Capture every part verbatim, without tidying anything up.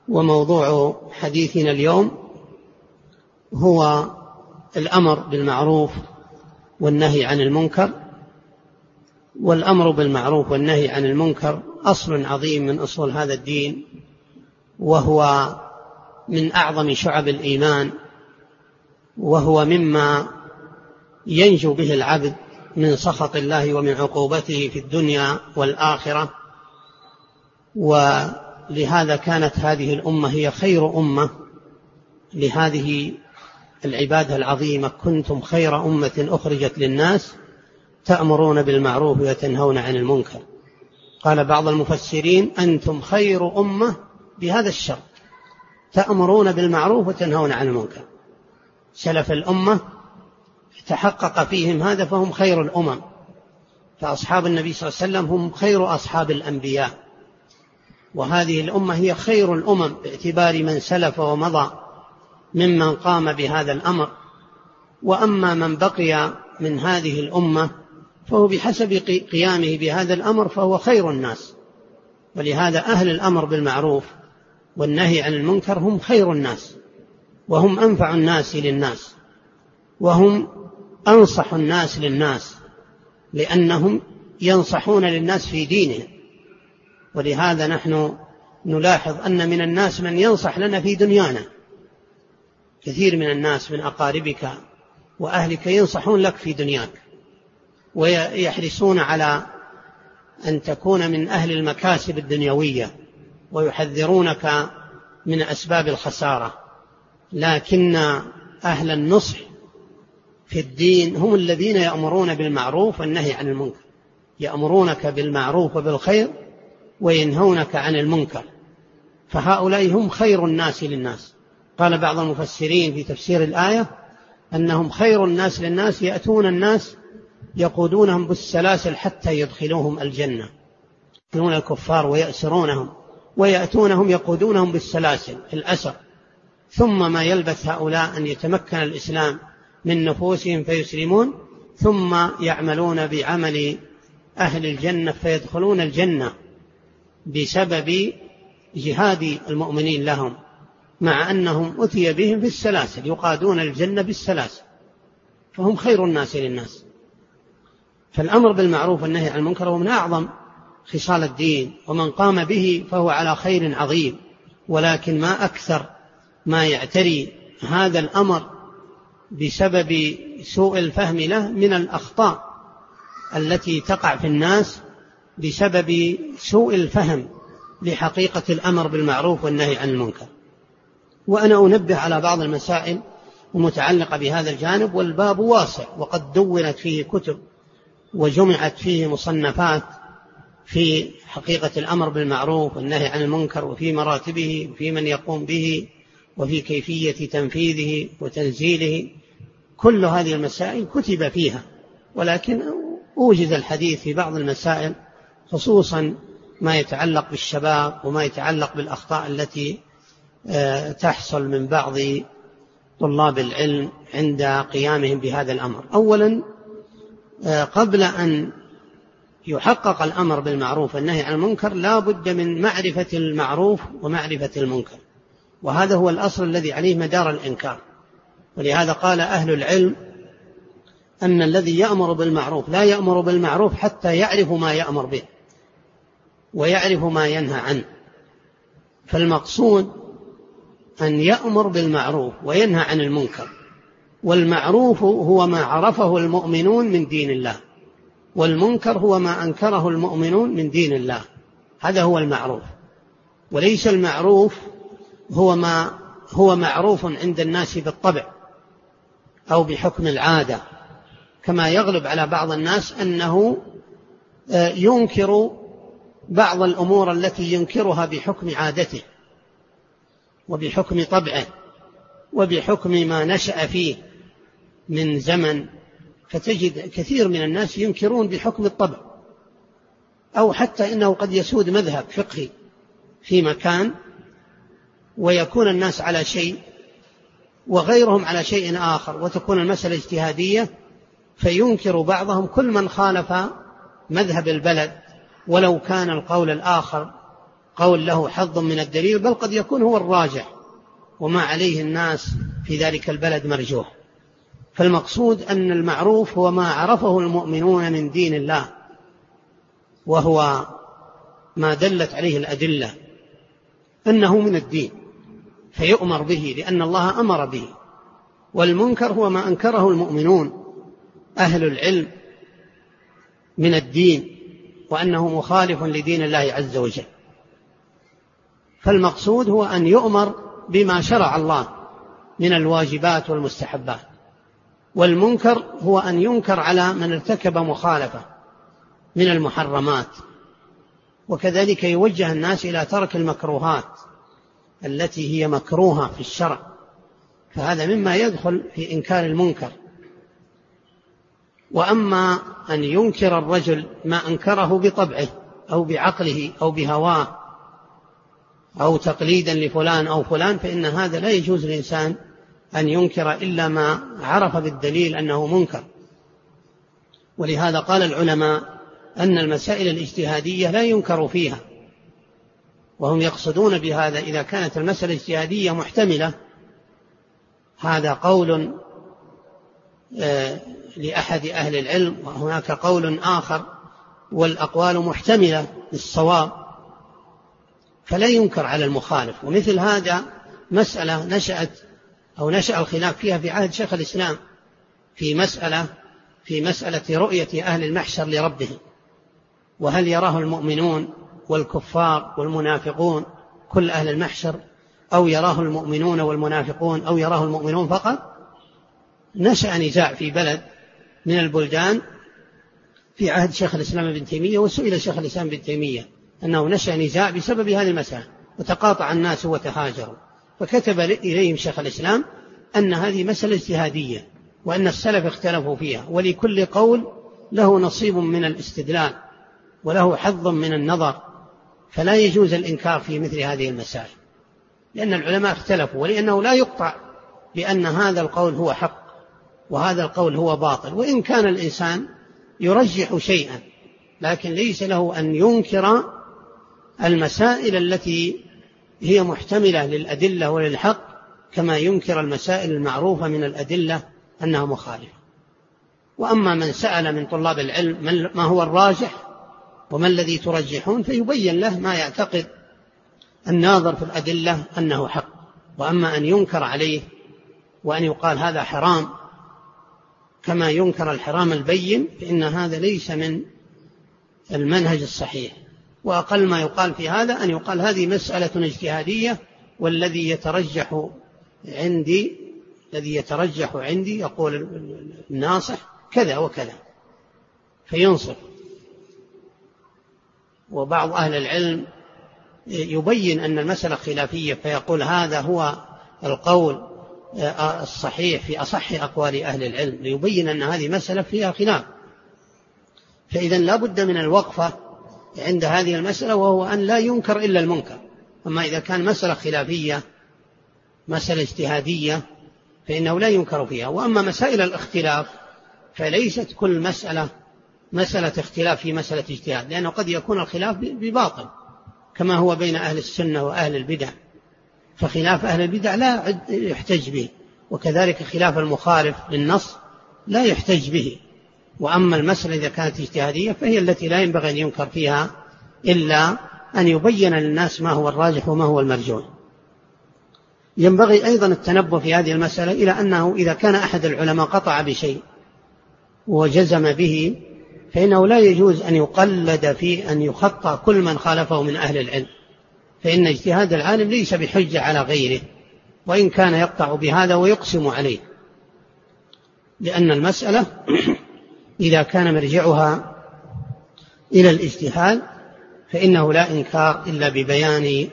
وموضوع حديثنا اليوم هو الأمر بالمعروف والنهي عن المنكر. والأمر بالمعروف والنهي عن المنكر أصل عظيم من أصول هذا الدين، وهو من أعظم شعب الإيمان، وهو مما ينجو به العبد من سخط الله ومن عقوبته في الدنيا والآخرة. ولهذا كانت هذه الأمة هي خير أمة لهذه العبادة العظيمة: كنتم خير أمة أخرجت للناس تأمرون بالمعروف وتنهون عن المنكر. قال بعض المفسرين: أنتم خير أمة بهذا الشرط، تأمرون بالمعروف وتنهون عن المنكر. سلف الأمة تحقق فيهم هذا فهم خير الأمم، فأصحاب النبي صلى الله عليه وسلم هم خير أصحاب الأنبياء، وهذه الأمة هي خير الأمم باعتبار من سلف ومضى ممن قام بهذا الأمر. وأما من بقي من هذه الأمة فهو بحسب قيامه بهذا الأمر فهو خير الناس. ولهذا أهل الأمر بالمعروف والنهي عن المنكر هم خير الناس، وهم أنفع الناس للناس، وهم أنصح الناس للناس، لأنهم ينصحون للناس في دينهم. ولهذا نحن نلاحظ أن من الناس من ينصح لنا في دنيانا، كثير من الناس من أقاربك وأهلك ينصحون لك في دنياك، ويحرصون على أن تكون من أهل المكاسب الدنيوية، ويحذرونك من أسباب الخسارة. لكن أهل النصح في الدين هم الذين يأمرون بالمعروف والنهي عن المنكر، يأمرونك بالمعروف وبالخير وينهونك عن المنكر، فهؤلاء هم خير الناس للناس. قال بعض المفسرين في تفسير الآية أنهم خير الناس للناس، يأتون الناس يقودونهم بالسلاسل حتى يدخلوهم الجنة، يأتون الكفار ويأسرونهم ويأتونهم يقودونهم بالسلاسل في الأسر، ثم ما يلبث هؤلاء أن يتمكن الإسلام من نفوسهم فيسلمون، ثم يعملون بعمل أهل الجنة فيدخلون الجنة بسبب جهاد المؤمنين لهم، مع أنهم أتي بهم في السلاسل، يقادون الجنة بالسلاسل، فهم خير الناس للناس. فالأمر بالمعروف والنهي عن المنكر هو من أعظم خصال الدين، ومن قام به فهو على خير عظيم. ولكن ما أكثر ما يعتري هذا الأمر بسبب سوء الفهم له من الأخطاء التي تقع في الناس بسبب سوء الفهم لحقيقة الأمر بالمعروف والنهي عن المنكر. وأنا أنبه على بعض المسائل المتعلقة بهذا الجانب، والباب واسع، وقد دونت فيه كتب وجمعت فيه مصنفات في حقيقة الأمر بالمعروف والنهي عن المنكر، وفي مراتبه، وفي من يقوم به، وفي كيفية تنفيذه وتنزيله. كل هذه المسائل كتب فيها، ولكن أوجز الحديث في بعض المسائل، خصوصا ما يتعلق بالشباب وما يتعلق بالأخطاء التي تحصل من بعض طلاب العلم عند قيامهم بهذا الأمر. أولا، قبل أن يحقق الأمر بالمعروف والنهي عن المنكر لا بد من معرفة المعروف ومعرفة المنكر، وهذا هو الأصل الذي عليه مدار الإنكار. ولهذا قال أهل العلم أن الذي يأمر بالمعروف لا يأمر بالمعروف حتى يعرف ما يأمر به ويعرف ما ينهى عنه. فالمقصود أن يأمر بالمعروف وينهى عن المنكر، والمعروف هو ما عرفه المؤمنون من دين الله، والمنكر هو ما أنكره المؤمنون من دين الله. هذا هو المعروف، وليس المعروف هو ما هو معروف عند الناس بالطبع أو بحكم العادة، كما يغلب على بعض الناس أنه ينكر بعض الأمور التي ينكرها بحكم عادته وبحكم طبعه وبحكم ما نشأ فيه من زمن. فتجد كثير من الناس ينكرون بحكم الطبع، أو حتى إنه قد يسود مذهب فقهي في مكان ويكون الناس على شيء وغيرهم على شيء آخر، وتكون المسألة اجتهادية، فينكر بعضهم كل من خالف مذهب البلد ولو كان القول الآخر قول له حظ من الدليل، بل قد يكون هو الراجح وما عليه الناس في ذلك البلد مرجوح. فالمقصود أن المعروف هو ما عرفه المؤمنون من دين الله، وهو ما دلت عليه الأدلة أنه من الدين فيؤمر به لأن الله أمر به. والمنكر هو ما أنكره المؤمنون أهل العلم من الدين وأنه مخالف لدين الله عز وجل. فالمقصود هو أن يؤمر بما شرع الله من الواجبات والمستحبات، والمنكر هو أن ينكر على من ارتكب مخالفة من المحرمات. وكذلك يوجه الناس إلى ترك المكروهات التي هي مكروهة في الشرع، فهذا مما يدخل في إنكار المنكر. وأما أن ينكر الرجل ما أنكره بطبعه أو بعقله أو بهواه أو تقليدا لفلان أو فلان، فإن هذا لا يجوز للإنسان أن ينكر إلا ما عرف بالدليل أنه منكر. ولهذا قال العلماء أن المسائل الاجتهادية لا ينكر فيها، وهم يقصدون بهذا إذا كانت المسألة الاجتهادية محتملة. هذا قول لأحد أهل العلم، وهناك قول آخر، والأقوال محتملة للصواب، فلا ينكر على المخالف. ومثل هذا مسألة نشأت أو نشأ الخلاف فيها في عهد شيخ الإسلام في مسألة في مسألة رؤية أهل المحشر لربهم، وهل يراه المؤمنون والكفار والمنافقون كل أهل المحشر، أو يراه المؤمنون والمنافقون، أو يراه المؤمنون فقط. نشأ نزاع في بلد من البلدان في عهد شيخ الإسلام ابن تيمية، وسئل شيخ الإسلام ابن تيمية أنه نشأ نزاع بسبب هذه المسألة، وتقاطع الناس وتهاجروا، فكتب إليهم شيخ الإسلام أن هذه مسألة اجتهادية، وأن السلف اختلفوا فيها، ولكل قول له نصيب من الاستدلال وله حظ من النظر، فلا يجوز الإنكار في مثل هذه المسائل، لأن العلماء اختلفوا، ولأنه لا يقطع بأن هذا القول هو حق وهذا القول هو باطل. وإن كان الإنسان يرجح شيئا، لكن ليس له أن ينكر المسائل التي هي محتملة للأدلة وللحق، كما ينكر المسائل المعروفة من الأدلة أنها مخالفة. وأما من سأل من طلاب العلم ما هو الراجح وما الذي ترجحون، فيبين له ما يعتقد الناظر في الأدلة أنه حق. وأما أن ينكر عليه وأن يقال هذا حرام كما ينكر الحرام البين، فإن هذا ليس من المنهج الصحيح. وأقل ما يقال في هذا أن يقال هذه مسألة اجتهادية، والذي يترجح عندي الذي يترجح عندي يقول الناصح كذا وكذا فينصف. وبعض أهل العلم يبين أن المسألة خلافية فيقول هذا هو القول الصحيح في أصح أقوال أهل العلم، ليبين أن هذه مسألة فيها خلاف. فإذا لا بد من الوقفة عند هذه المسألة، وهو أن لا ينكر إلا المنكر. أما إذا كان مسألة خلافية مسألة اجتهادية فإنه لا ينكر فيها. وأما مسائل الاختلاف فليست كل مسألة مسألة اختلاف في مسألة اجتهاد، لأنه قد يكون الخلاف بباطل كما هو بين أهل السنة وأهل البدع، فخلاف أهل البدع لا يحتج به، وكذلك خلاف المخالف للنص لا يحتج به. وأما المسألة إذا كانت اجتهادية فهي التي لا ينبغي أن ينكر فيها إلا أن يبين للناس ما هو الراجح وما هو المرجوح. ينبغي أيضا التنبه في هذه المسألة إلى أنه إذا كان أحد العلماء قطع بشيء وجزم به، فإنه لا يجوز أن يقلد في أن يخطأ كل من خالفه من أهل العلم، فإن اجتهاد العالم ليس بحجة على غيره، وإن كان يقطع بهذا ويقسم عليه، لأن المسألة إذا كان مرجعها إلى الاجتهاد فإنه لا إنكار إلا ببيان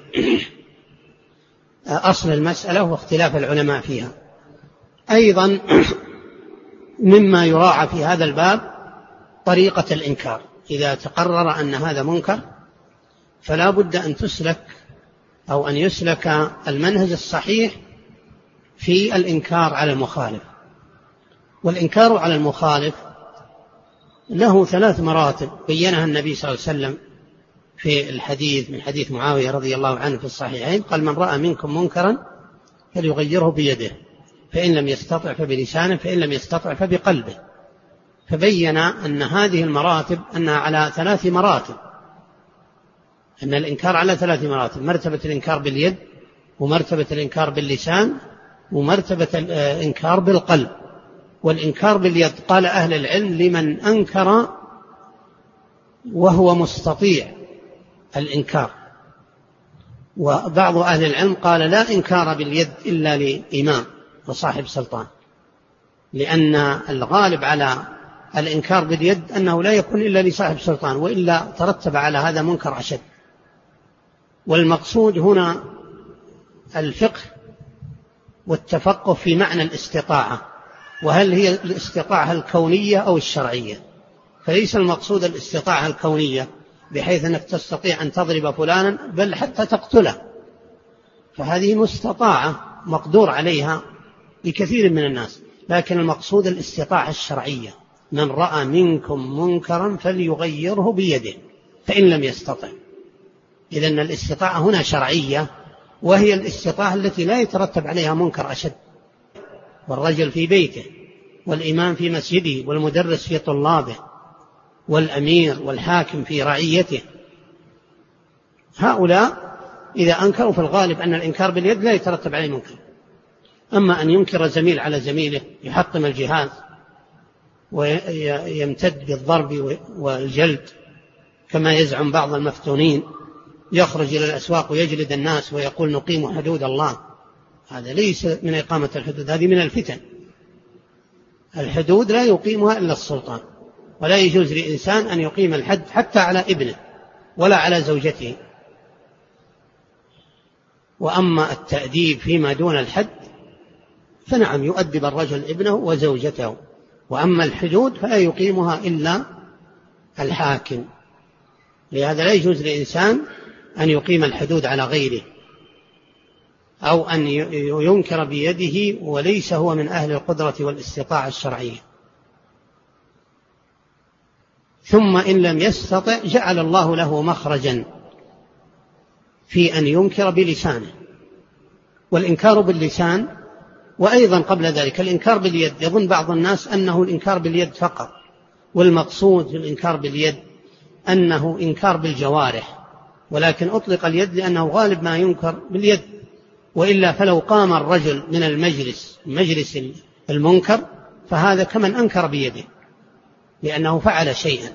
أصل المسألة واختلاف العلماء فيها. أيضا مما يراعى في هذا الباب طريقة الإنكار. إذا تقرر أن هذا منكر فلا بد أن تسلك أو أن يسلك المنهج الصحيح في الإنكار على المخالف. والإنكار على المخالف له ثلاث مراتب بينها النبي صلى الله عليه وسلم في الحديث من حديث معاوية رضي الله عنه في الصحيحين قال: من رأى منكم منكرا فليغيره بيده، فإن لم يستطع فبلسانه، فإن لم يستطع فبقلبه. فبين أن هذه المراتب أنها على ثلاث مراتب، أن الإنكار على ثلاث مراتب: مرتبة الإنكار باليد، ومرتبة الإنكار باللسان، ومرتبة الإنكار بالقلب. والإنكار باليد قال أهل العلم لمن أنكر وهو مستطيع الإنكار، وبعض أهل العلم قال لا إنكار باليد إلا لإمام وصاحب سلطان، لأن الغالب على الإنكار باليد أنه لا يكون إلا لصاحب سلطان، وإلا ترتب على هذا منكر أشد. والمقصود هنا الفقه والتفقه في معنى الاستطاعة، وهل هي الاستطاعة الكونية أو الشرعية. فليس المقصود الاستطاعة الكونية بحيث أنك تستطيع أن تضرب فلانا بل حتى تقتله، فهذه مستطاعة مقدور عليها لكثير من الناس. لكن المقصود الاستطاعة الشرعية: من رأى منكم منكرا فليغيره بيده فإن لم يستطع. إذن الاستطاعة هنا شرعية، وهي الاستطاعة التي لا يترتب عليها منكر أشد. والرجل في بيته، والإمام في مسجده، والمدرس في طلابه، والأمير والحاكم في رعيته، هؤلاء إذا أنكروا في الغالب أن الإنكار باليد لا يترتب عليه منكر. أما أن ينكر زميل على زميله، يحطم الجهاز ويمتد بالضرب والجلد كما يزعم بعض المفتونين، يخرج إلى الأسواق ويجلد الناس ويقول نقيم حدود الله، هذا ليس من إقامة الحدود، هذه من الفتن. الحدود لا يقيمها إلا السلطان، ولا يجوز لإنسان أن يقيم الحد حتى على ابنه ولا على زوجته. وأما التأديب فيما دون الحد فنعم يؤدب الرجل ابنه وزوجته، وأما الحدود فلا يقيمها إلا الحاكم. لهذا لا يجوز لإنسان أن يقيم الحدود على غيره، أو أن ينكر بيده وليس هو من أهل القدرة والاستطاعة الشرعية. ثم إن لم يستطع جعل الله له مخرجا في أن ينكر بلسانه. والإنكار باللسان، وأيضا قبل ذلك الإنكار باليد، يظن بعض الناس أنه الإنكار باليد فقط، والمقصود في الإنكار باليد أنه إنكار بالجوارح، ولكن أطلق اليد لأنه غالب ما ينكر باليد. وإلا فلو قام الرجل من المجلس مجلس المنكر فهذا كمن أنكر بيده لأنه فعل شيئا.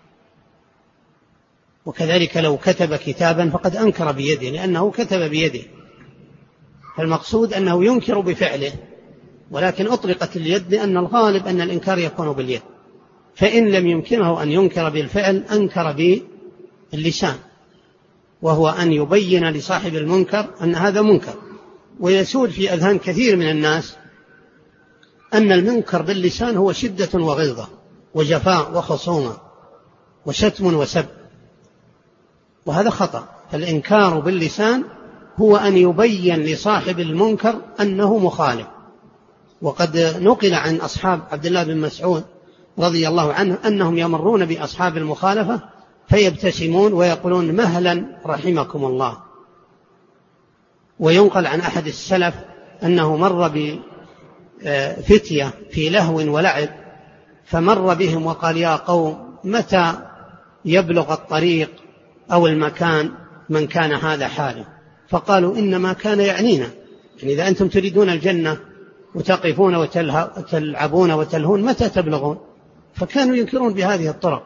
وكذلك لو كتب كتابا فقد أنكر بيده لأنه كتب بيده. فالمقصود أنه ينكر بفعله، ولكن أطلقت اليد لأن الغالب أن الإنكار يكون باليد. فإن لم يمكنه أن ينكر بالفعل أنكر باللسان، وهو أن يبين لصاحب المنكر أن هذا منكر. ويسود في أذهان كثير من الناس أن المنكر باللسان هو شدة وغلظة وجفاء وخصومة وشتم وسب، وهذا خطأ. فالإنكار باللسان هو أن يبين لصاحب المنكر أنه مخالف. وقد نقل عن أصحاب عبد الله بن مسعود رضي الله عنه أنهم يمرون بأصحاب المخالفة فيبتسمون ويقولون مهلا رحمكم الله. وينقل عن أحد السلف أنه مر بفتية في لهو ولعب، فمر بهم وقال يا قوم متى يبلغ الطريق أو المكان من كان هذا حاله؟ فقالوا إنما كان يعنينا، يعني إذا أنتم تريدون الجنة وتقفون وتلعبون وتلهون متى تبلغون؟ فكانوا ينكرون بهذه الطرق.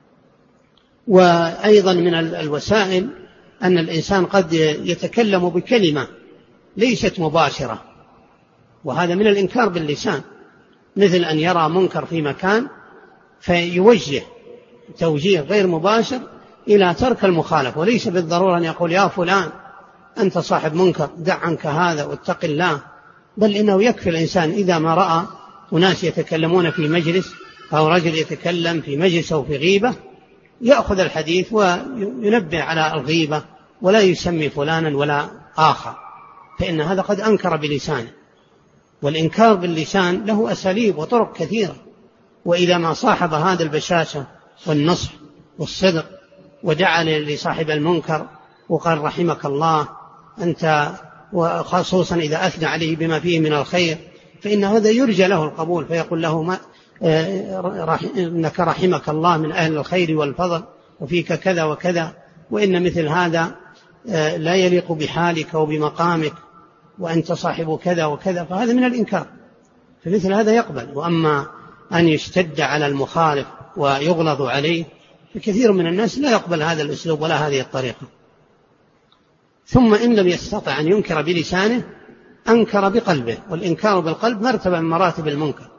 وأيضا من الوسائل أن الإنسان قد يتكلم بكلمة ليست مباشرة، وهذا من الإنكار باللسان، مثل أن يرى منكر في مكان فيوجه توجيه غير مباشر إلى ترك المخالف، وليس بالضرورة أن يقول يا فلان أنت صاحب منكر دع عنك هذا واتق الله، بل إنه يكفي الإنسان إذا ما رأى أناس يتكلمون في مجلس أو رجل يتكلم في مجلس أو في غيبة يأخذ الحديث وينبه على الغيبة ولا يسمي فلانا ولا آخر، فإن هذا قد أنكر بلسانه. والإنكار باللسان له أساليب وطرق كثيرة، وإذا ما صاحب هذا البشاشة والنصح والصدق ودعا لصاحب المنكر وقال رحمك الله أنت، وخصوصا إذا أثنى عليه بما فيه من الخير، فإن هذا يرجى له القبول، فيقول له ما إنك رحمك الله من أهل الخير والفضل وفيك كذا وكذا، وإن مثل هذا لا يليق بحالك وبمقامك وأنت صاحب كذا وكذا، فهذا من الإنكار، فمثل هذا يقبل. وأما أن يشتد على المخالف ويغلظ عليه فكثير من الناس لا يقبل هذا الأسلوب ولا هذه الطريقة. ثم إن لم يستطع أن ينكر بلسانه أنكر بقلبه، والإنكار بالقلب مرتبة من مراتب المنكر.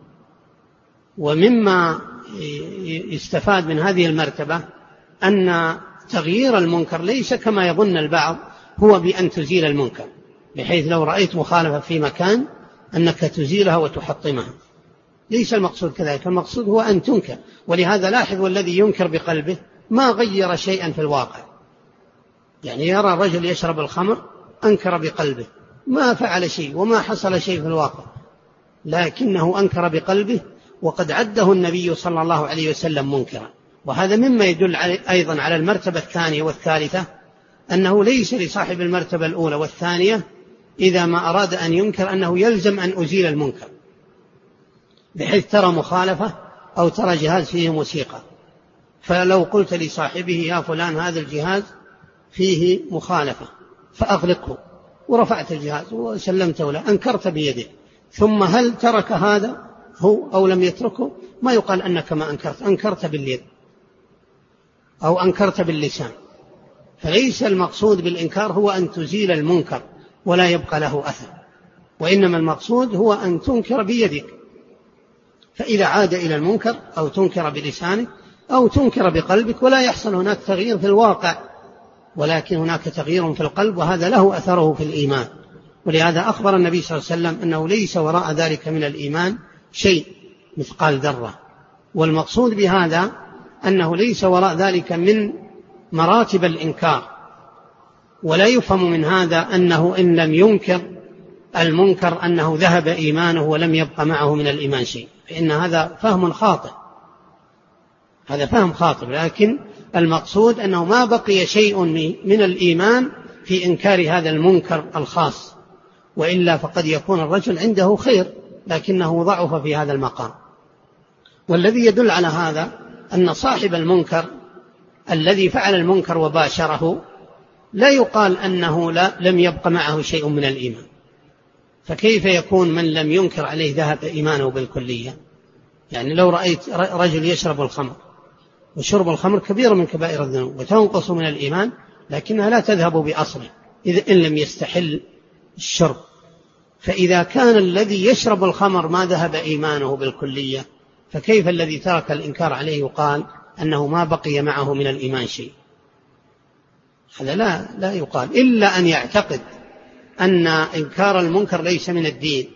ومما يستفاد من هذه المرتبة أن تغيير المنكر ليس كما يظن البعض هو بأن تزيل المنكر، بحيث لو رأيت مخالفة في مكان أنك تزيلها وتحطمها، ليس المقصود كذلك، المقصود هو أن تنكر. ولهذا لاحظ الذي ينكر بقلبه ما غير شيئا في الواقع، يعني يرى رجل يشرب الخمر أنكر بقلبه ما فعل شيء وما حصل شيء في الواقع، لكنه أنكر بقلبه، وقد عده النبي صلى الله عليه وسلم منكرا. وهذا مما يدل أيضا على المرتبة الثانية والثالثة، أنه ليس لصاحب المرتبة الأولى والثانية إذا ما أراد أن ينكر أنه يلزم أن أزيل المنكر، بحيث ترى مخالفة أو ترى جهاز فيه موسيقى، فلو قلت لصاحبه يا فلان هذا الجهاز فيه مخالفة فأغلقه، ورفعت الجهاز وسلمته له، أنكرت بيدك، ثم هل ترك هذا هو أو لم يتركه؟ ما يقال أنك ما أنكرت، أنكرت باليد أو أنكرت باللسان. فليس المقصود بالإنكار هو أن تزيل المنكر ولا يبقى له أثر، وإنما المقصود هو أن تنكر بيدك، فإذا عاد إلى المنكر أو تنكر بلسانك أو تنكر بقلبك، ولا يحصل هناك تغيير في الواقع، ولكن هناك تغيير في القلب، وهذا له أثره في الإيمان. ولهذا أخبر النبي صلى الله عليه وسلم أنه ليس وراء ذلك من الإيمان شيء مثقال ذرة. والمقصود بهذا أنه ليس وراء ذلك من مراتب الإنكار، ولا يفهم من هذا أنه إن لم ينكر المنكر أنه ذهب إيمانه ولم يبقى معه من الإيمان شيء، فإن هذا فهم خاطئ، هذا فهم خاطئ. لكن المقصود أنه ما بقي شيء من الإيمان في إنكار هذا المنكر الخاص، وإلا فقد يكون الرجل عنده خير لكنه ضعف في هذا المقام. والذي يدل على هذا أن صاحب المنكر الذي فعل المنكر وباشره لا يقال أنه لا لم يبق معه شيء من الإيمان، فكيف يكون من لم ينكر عليه ذهب إيمانه بالكلية؟ يعني لو رأيت رجل يشرب الخمر، وشرب الخمر كبير من كبائر الذنوب وتنقص من الإيمان، لكنها لا تذهب بأصله إذا إن لم يستحل الشرب. فإذا كان الذي يشرب الخمر ما ذهب إيمانه بالكلية، فكيف الذي ترك الإنكار عليه يقال أنه ما بقي معه من الإيمان شيء؟ هذا لا, لا يقال، إلا أن يعتقد أن إنكار المنكر ليس من الدين،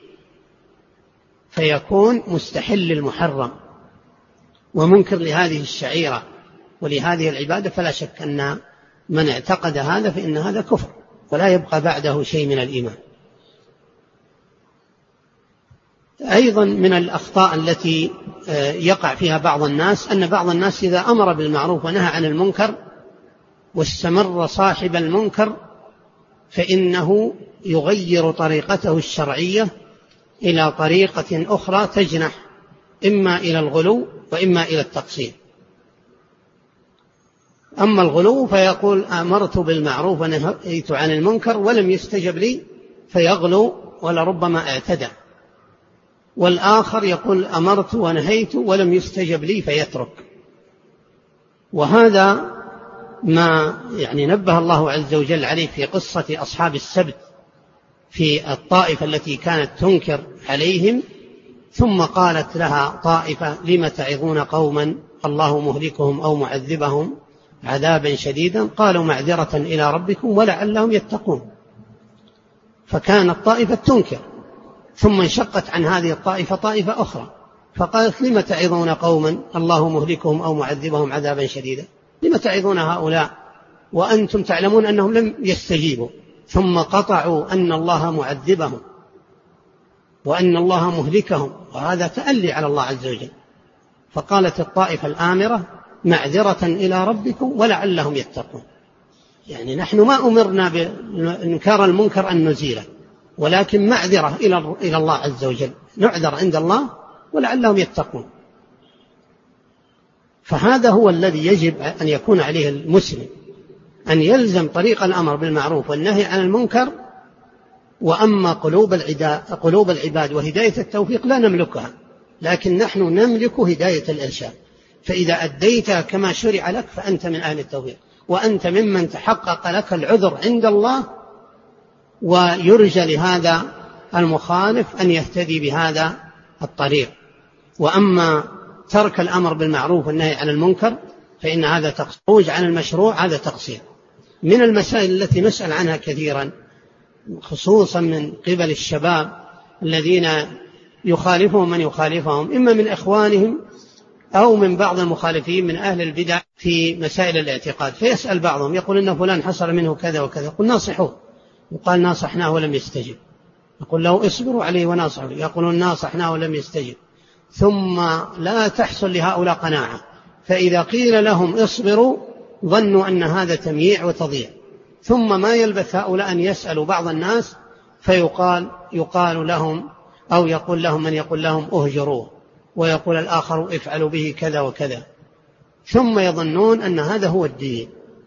فيكون مستحل المحرم ومنكر لهذه الشعيرة ولهذه العبادة، فلا شك أن من اعتقد هذا فإن هذا كفر ولا يبقى بعده شيء من الإيمان. أيضا من الأخطاء التي يقع فيها بعض الناس أن بعض الناس إذا أمر بالمعروف ونهى عن المنكر واستمر صاحب المنكر فإنه يغير طريقته الشرعية إلى طريقة أخرى تجنح إما إلى الغلو وإما إلى التقصير. أما الغلو فيقول أمرت بالمعروف ونهيت عن المنكر ولم يستجب لي فيغلو ولربما اعتدى، والآخر يقول أمرت ونهيت ولم يستجب لي فيترك. وهذا ما يعني نبه الله عز وجل عليه في قصة أصحاب السبت في الطائفة التي كانت تنكر عليهم، ثم قالت لها طائفة لم تعظون قوما الله مهلكهم أو معذبهم عذابا شديدا قالوا معذرة إلى ربكم ولعلهم يتقون. فكانت طائفة تنكر، ثم انشقت عن هذه الطائفة طائفة أخرى فقالت لم تعظون قوما الله مهلكهم أو معذبهم عذابا شديدا، لم تعظون هؤلاء وأنتم تعلمون أنهم لم يستجيبوا، ثم قطعوا أن الله معذبهم وأن الله مهلكهم، وهذا تألي على الله عز وجل. فقالت الطائفة الآمرة معذرة إلى ربكم ولعلهم يتقون. يعني نحن ما أمرنا بإنكار المنكر أن نزيله، ولكن معذرة إلى الله عز وجل، نعذر عند الله ولعلهم يتقون. فهذا هو الذي يجب أن يكون عليه المسلم، أن يلزم طريق الأمر بالمعروف والنهي عن المنكر. وأما قلوب قلوب العباد وهداية التوفيق لا نملكها، لكن نحن نملك هداية الإرشاد، فإذا أديتها كما شرع لك فأنت من أهل التوفيق، وأنت ممن تحقق لك العذر عند الله، ويرجى لهذا المخالف أن يهتدي بهذا الطريق. وأما ترك الأمر بالمعروف والنهي عن المنكر فإن هذا تخروج عن المشروع، هذا تقصير. من المسائل التي نسأل عنها كثيرا خصوصا من قبل الشباب الذين يخالفهم من يخالفهم إما من إخوانهم أو من بعض المخالفين من أهل البدع في مسائل الاعتقاد، فيسأل بعضهم يقول إن فلان حصل منه كذا وكذا، يقول ناصحوه، يقال ناصحناه ولم يستجب، يقول له اصبروا عليه وناصحوا، يقولون ناصحناه ولم يستجب، ثم لا تحصل لهؤلاء قناعة، فإذا قيل لهم اصبروا ظنوا أن هذا تمييع وتضييع، ثم ما يلبث هؤلاء أن يسألوا بعض الناس فيقال يقال لهم أو يقول لهم من يقول لهم اهجروه، ويقول الآخر افعلوا به كذا وكذا، ثم يظنون أن هذا هو الدين.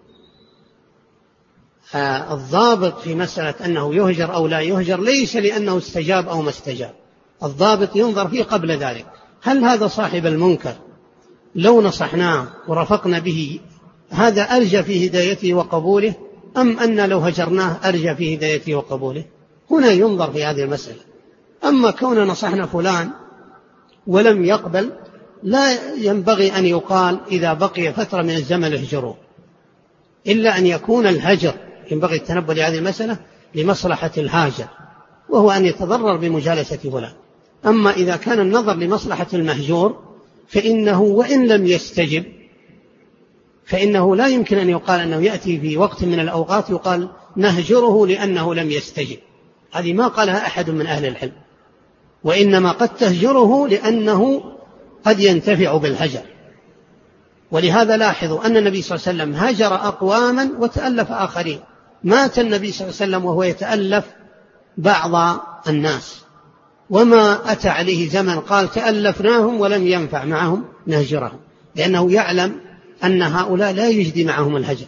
آه الضابط في مسألة أنه يهجر أو لا يهجر ليس لأنه استجاب أو ما استجاب، الضابط ينظر فيه قبل ذلك، هل هذا صاحب المنكر لو نصحناه ورفقنا به هذا أرجى في هدايته وقبوله، أم أن لو هجرناه أرجى في هدايته وقبوله؟ هنا ينظر في هذه المسألة. أما كون نصحنا فلان ولم يقبل لا ينبغي أن يقال إذا بقي فترة من الزمن اهجروه، إلا أن يكون الهجر ينبغي التنبه لهذه المسألة لمصلحة الهاجر، وهو أن يتضرر بمجالسة فلان. أما إذا كان النظر لمصلحة المهجور فإنه وإن لم يستجب فإنه لا يمكن أن يقال أنه يأتي في وقت من الأوقات يقال نهجره لأنه لم يستجب، هذه ما قالها أحد من أهل العلم، وإنما قد تهجره لأنه قد ينتفع بالهجر. ولهذا لاحظوا أن النبي صلى الله عليه وسلم هجر أقواما وتألف آخرين، مات النبي صلى الله عليه وسلم وهو يتألف بعض الناس، وما أتى عليه زمن قال تألفناهم ولم ينفع معهم نهجرهم، لأنه يعلم أن هؤلاء لا يجدي معهم الهجر.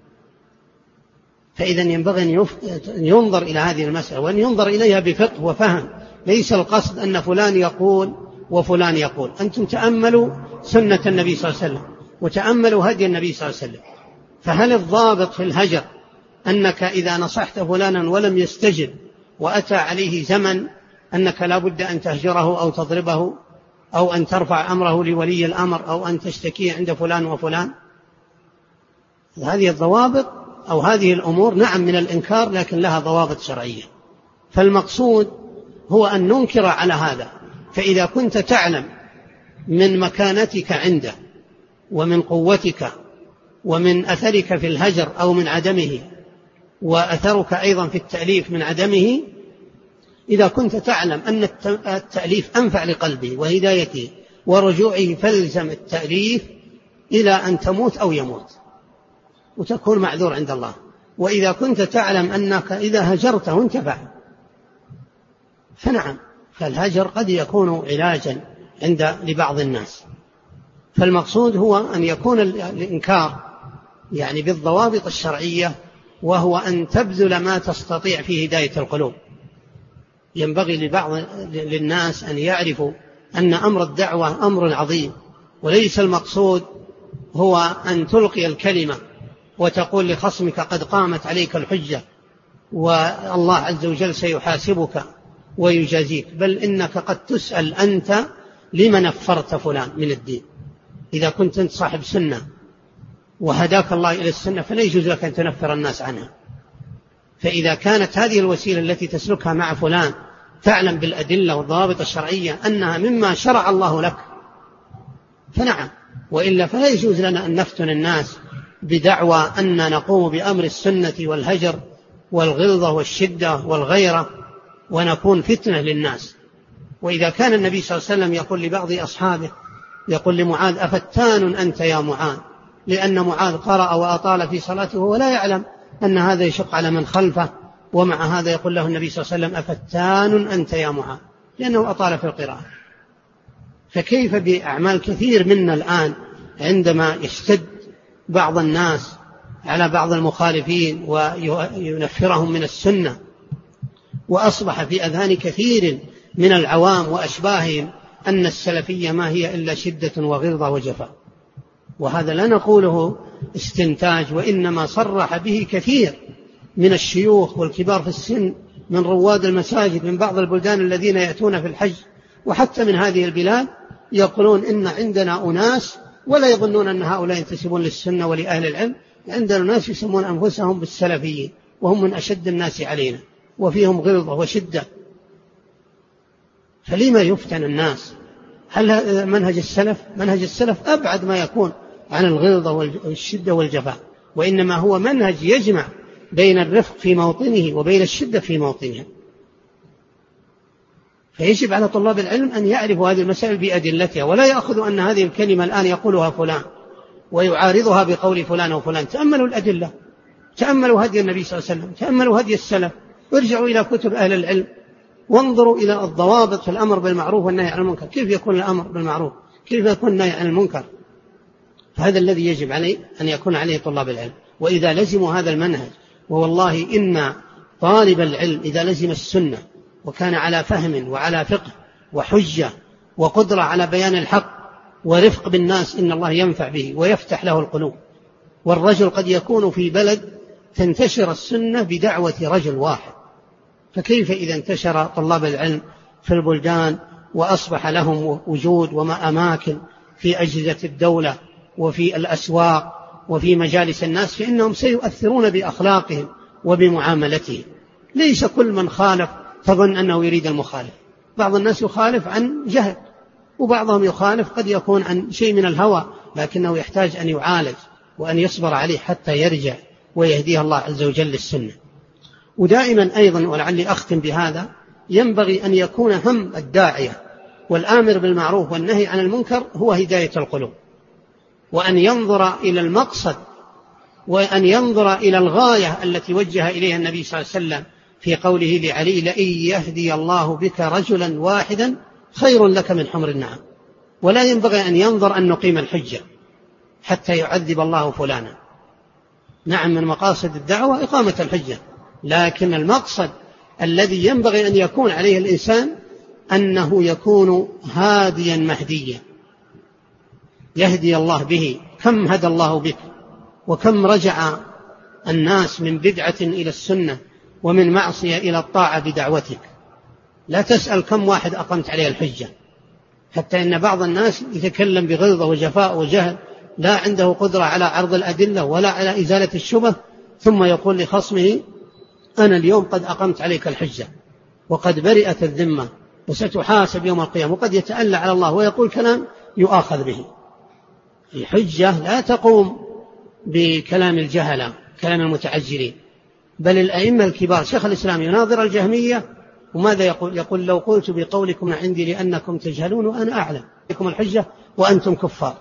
فإذا ينبغي أن ينظر إلى هذه المسألة وأن ينظر إليها بفقه وفهم، ليس القصد أن فلان يقول وفلان يقول. أنتم تأملوا سنة النبي صلى الله عليه وسلم وتأملوا هدي النبي صلى الله عليه وسلم، فهل الضابط في الهجر أنك إذا نصحت فلانا ولم يستجب وأتى عليه زمن أنك لا بد أن تهجره أو تضربه أو أن ترفع أمره لولي الأمر أو أن تشتكي عند فلان وفلان؟ هذه الضوابط أو هذه الأمور نعم من الإنكار لكن لها ضوابط شرعية. فالمقصود هو أن ننكر على هذا. فإذا كنت تعلم من مكانتك عنده ومن قوتك ومن أثرك في الهجر أو من عدمه، وأثرك أيضا في التأليف من عدمه، إذا كنت تعلم أن التأليف أنفع لقلبه وهدايته ورجوعه فالزم التأليف إلى أن تموت أو يموت وتكون معذور عند الله. وإذا كنت تعلم أنك إذا هجرته انتفع فنعم، فالهجر قد يكون علاجا عند لبعض الناس. فالمقصود هو أن يكون الإنكار يعني بالضوابط الشرعية، وهو أن تبذل ما تستطيع في هداية القلوب. ينبغي لبعض للناس أن يعرفوا أن أمر الدعوة أمر عظيم، وليس المقصود هو أن تلقي الكلمة وتقول لخصمك قد قامت عليك الحجة والله عز وجل سيحاسبك ويجازيك، بل إنك قد تسأل أنت لما نفرت فلان من الدين. إذا كنت أنت صاحب سنة وهداك الله إلى السنة فلا يجوز لك أن تنفر الناس عنها. فإذا كانت هذه الوسيلة التي تسلكها مع فلان تعلم بالأدلة والضوابط الشرعية أنها مما شرع الله لك فنعم، وإلا فلا يجوز لنا أن نفتن الناس بدعوى أن نقوم بأمر السنة والهجر والغلظة والشدة والغيرة ونكون فتنة للناس. وإذا كان النبي صلى الله عليه وسلم يقول لبعض أصحابه يقول لمعاذ: أفتان أنت يا معاذ، لأن معاذ قرأ وأطال في صلاته ولا يعلم أن هذا يشق على من خلفه، ومع هذا يقول له النبي صلى الله عليه وسلم: أفتان أنت يا معاذ، لأنه أطال في القراءة. فكيف بأعمال كثير منا الآن عندما يشتد بعض الناس على بعض المخالفين وينفرهم من السنة، وأصبح في أذهان كثير من العوام وأشباههم أن السلفية ما هي إلا شدة وغلظة وجفاء. وهذا لا نقوله استنتاج، وإنما صرح به كثير من الشيوخ والكبار في السن من رواد المساجد من بعض البلدان الذين يأتون في الحج وحتى من هذه البلاد، يقولون إن عندنا أناس، ولا يظنون أن هؤلاء ينتسبون للسنة ولأهل العلم، عندنا ناس يسمون أنفسهم بالسلفيين وهم من أشد الناس علينا وفيهم غلظة وشدة. فلما يفتن الناس؟ هل منهج السلف؟ منهج السلف أبعد ما يكون عن الغلظة والشدة والجفاء، وإنما هو منهج يجمع بين الرفق في موطنه وبين الشدة في موطنها. فيجب على طلاب العلم أن يعرفوا هذه المسائل بأدلتها، ولا يأخذوا أن هذه الكلمة الآن يقولها فلان ويعارضها بقول فلان وفلان. تأملوا الأدلة، تأملوا هدي النبي صلى الله عليه وسلم، تأملوا هدي السلف، وارجعوا إلى كتب أهل العلم، وانظروا إلى الضوابط في الأمر بالمعروف والنهي عن المنكر. كيف يكون الأمر بالمعروف؟ كيف يكون النهي عن المنكر؟ فهذا الذي يجب عليه أن يكون عليه طلاب العلم. وإذا لزموا هذا المنهج، ووالله إن طالب العلم إذا لزم السنة وكان على فهم وعلى فقه وحجة وقدرة على بيان الحق ورفق بالناس، إن الله ينفع به ويفتح له القلوب. والرجل قد يكون في بلد تنتشر السنة بدعوة رجل واحد، فكيف إذا انتشر طلاب العلم في البلدان وأصبح لهم وجود وما أماكن في أجهزة الدولة وفي الأسواق وفي مجالس الناس، فإنهم سيؤثرون بأخلاقهم وبمعاملتهم. ليس كل من خالف تظن أنه يريد المخالف، بعض الناس يخالف عن جهل، وبعضهم يخالف قد يكون عن شيء من الهوى، لكنه يحتاج أن يعالج وأن يصبر عليه حتى يرجع ويهديه الله عز وجل للسنة. ودائما أيضا، ولعلي أختم بهذا، ينبغي أن يكون هم الداعية والآمر بالمعروف والنهي عن المنكر هو هداية القلوب، وأن ينظر إلى المقصد، وأن ينظر إلى الغاية التي وجه إليها النبي صلى الله عليه وسلم في قوله لعلي: لئن يهدي الله بك رجلا واحدا خير لك من حمر النعم. ولا ينبغي أن ينظر أن نقيم الحجة حتى يعذب الله فلانا. نعم، من مقاصد الدعوة إقامة الحجة، لكن المقصد الذي ينبغي أن يكون عليه الإنسان أنه يكون هاديا مهديا، يهدي الله به. كم هدى الله بك، وكم رجع الناس من بدعة إلى السنة ومن معصية إلى الطاعة بدعوتك. لا تسأل كم واحد أقمت عليه الحجة، حتى إن بعض الناس يتكلم بغلظة وجفاء وجهل، لا عنده قدرة على عرض الأدلة ولا على إزالة الشبه، ثم يقول لخصمه: أنا اليوم قد أقمت عليك الحجة وقد برئت الذمة وستحاسب يوم القيامة، وقد يتألى على الله ويقول كلام يؤاخذ به. الحجة لا تقوم بكلام الجهلة، كلام المتعجلين، بل الأئمة الكبار. شيخ الإسلام يناظر الجهمية، وماذا يقول؟ يقول: لو قلت بقولكم عندي لأنكم تجهلون وأنا أعلم لكم الحجة وأنتم كفار.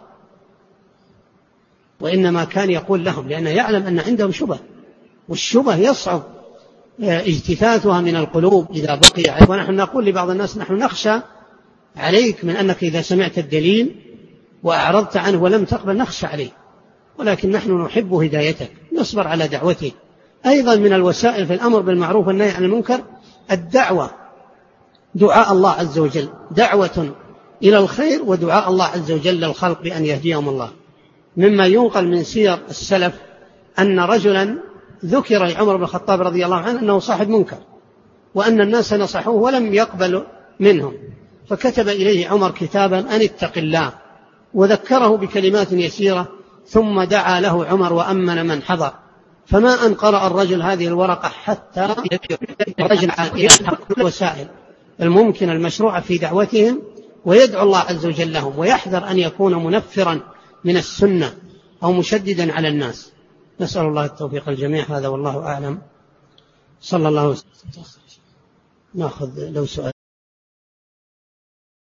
وإنما كان يقول لهم لأنه يعلم أن عندهم شبه، والشبه يصعب اجتثاثها من القلوب إذا بقي. ونحن نقول لبعض الناس: نحن نخشى عليك من أنك إذا سمعت الدليل وأعرضت عنه ولم تقبل نخشى عليه، ولكن نحن نحب هدايتك، نصبر على دعوتك. أيضا من الوسائل في الأمر بالمعروف والنهي عن المنكر الدعوة، دعاء الله عز وجل، دعوة إلى الخير ودعاء الله عز وجل للخلق بأن يهديهم الله. مما ينقل من سير السلف أن رجلا ذكر لعمر بن الخطاب رضي الله عنه أنه صاحب منكر، وأن الناس نصحوه ولم يقبلوا منهم، فكتب إليه عمر كتابا أن اتق الله، وذكره بكلمات يسيرة، ثم دعا له عمر وأمن من حضر. فما أن قرأ الرجل هذه الورقة حتى رجع إلى الوسائل الممكنة المشروعة في دعوتهم، ويدعو الله عز وجل لهم، ويحذر أن يكون منفرا من السنة أو مشددا على الناس. نسأل الله التوفيق الجميع. هذا والله أعلم. صلى الله عليه وسلم. نأخذ لو سؤال.